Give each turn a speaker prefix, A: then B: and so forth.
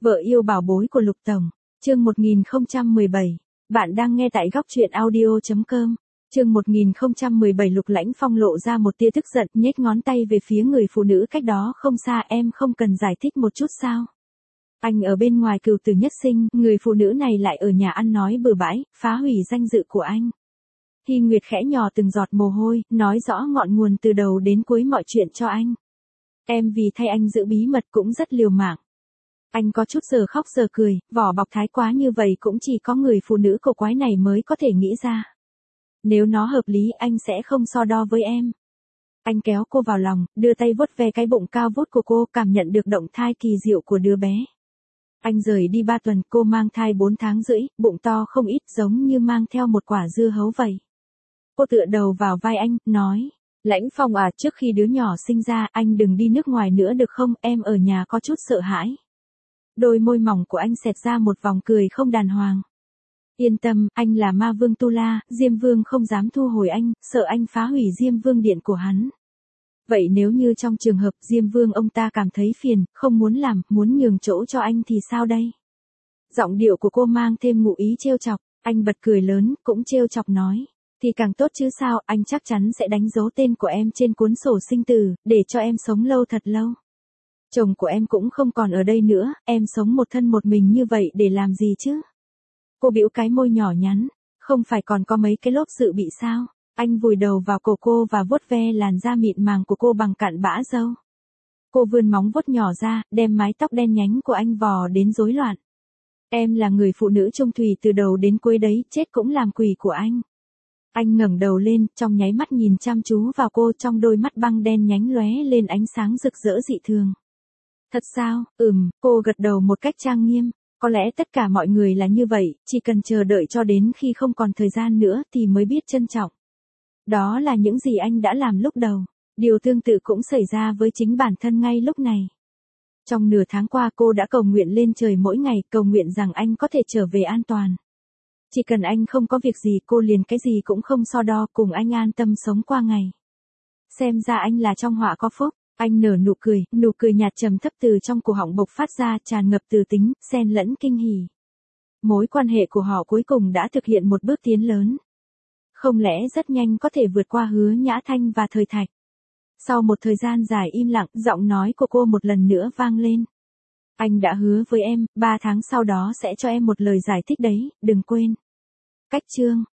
A: Vợ yêu bảo bối của Lục Tổng, chương 1017. Bạn đang nghe tại góc truyện audio.com. Chương 1017 Lục Lãnh Phong lộ ra một tia tức giận, nhếch ngón tay về phía người phụ nữ cách đó không xa. Em không cần giải thích một chút sao? Anh ở bên ngoài cừu tử nhất sinh, người phụ nữ này lại ở nhà ăn nói bừa bãi, phá hủy danh dự của anh. Hy Nguyệt khẽ nhỏ từng giọt mồ hôi, nói rõ ngọn nguồn từ đầu đến cuối mọi chuyện cho anh. Em vì thay anh giữ bí mật cũng rất liều mạng. Anh có chút giờ khóc giờ cười, vỏ bọc thái quá như vậy cũng chỉ có người phụ nữ cổ quái này mới có thể nghĩ ra. Nếu nó hợp lý anh sẽ không so đo với em. Anh kéo cô vào lòng, đưa tay vuốt ve cái bụng cao vút của cô, cảm nhận được động thai kỳ diệu của đứa bé. Anh rời đi 3 tuần, cô mang thai 4 tháng rưỡi, bụng to không ít, giống như mang theo một quả dưa hấu vậy. Cô tựa đầu vào vai anh, nói, Lãnh Phong à, trước khi đứa nhỏ sinh ra, anh đừng đi nước ngoài nữa được không, em ở nhà có chút sợ hãi. Đôi môi mỏng của anh xẹt ra một vòng cười không đàng hoàng. Yên tâm, anh là ma vương Tu La, Diêm Vương không dám thu hồi anh, sợ anh phá hủy Diêm Vương điện của hắn. Vậy nếu như trong trường hợp Diêm Vương ông ta cảm thấy phiền, không muốn làm, muốn nhường chỗ cho anh thì sao đây? Giọng điệu của cô mang thêm ngụ ý trêu chọc, anh bật cười lớn, cũng trêu chọc nói. Thì càng tốt chứ sao, anh chắc chắn sẽ đánh dấu tên của em trên cuốn sổ sinh tử, để cho em sống lâu thật lâu. Chồng của em cũng không còn ở đây nữa, em sống một thân một mình như vậy để làm gì chứ? Cô bĩu cái môi nhỏ nhắn, không phải còn có mấy cái lốp dự bị sao? Anh vùi đầu vào cổ cô và vuốt ve làn da mịn màng của cô bằng cặn bã râu. Cô vươn móng vuốt nhỏ ra, đem mái tóc đen nhánh của anh vò đến rối loạn. Em là người phụ nữ trung thủy từ đầu đến cuối đấy, chết cũng làm quỷ của anh. Anh ngẩng đầu lên, trong nháy mắt nhìn chăm chú vào cô, trong đôi mắt băng đen nhánh lóe lên ánh sáng rực rỡ dị thường. Thật sao? Cô gật đầu một cách trang nghiêm. Có lẽ tất cả mọi người là như vậy, chỉ cần chờ đợi cho đến khi không còn thời gian nữa thì mới biết trân trọng. Đó là những gì anh đã làm lúc đầu. Điều tương tự cũng xảy ra với chính bản thân ngay lúc này. Trong nửa tháng qua cô đã cầu nguyện lên trời mỗi ngày, cầu nguyện rằng anh có thể trở về an toàn. Chỉ cần anh không có việc gì, cô liền cái gì cũng không so đo, cùng anh an tâm sống qua ngày. Xem ra anh là trong họa có phúc. Anh nở nụ cười nhạt trầm thấp từ trong cổ họng bộc phát ra, tràn ngập từ tính, xen lẫn kinh hỉ. Mối quan hệ của họ cuối cùng đã thực hiện một bước tiến lớn. Không lẽ rất nhanh có thể vượt qua Hứa Nhã Thanh và Thời Thạch. Sau một thời gian dài im lặng, giọng nói của cô một lần nữa vang lên. Anh đã hứa với em, 3 tháng sau đó sẽ cho em một lời giải thích đấy, đừng quên. Cách chương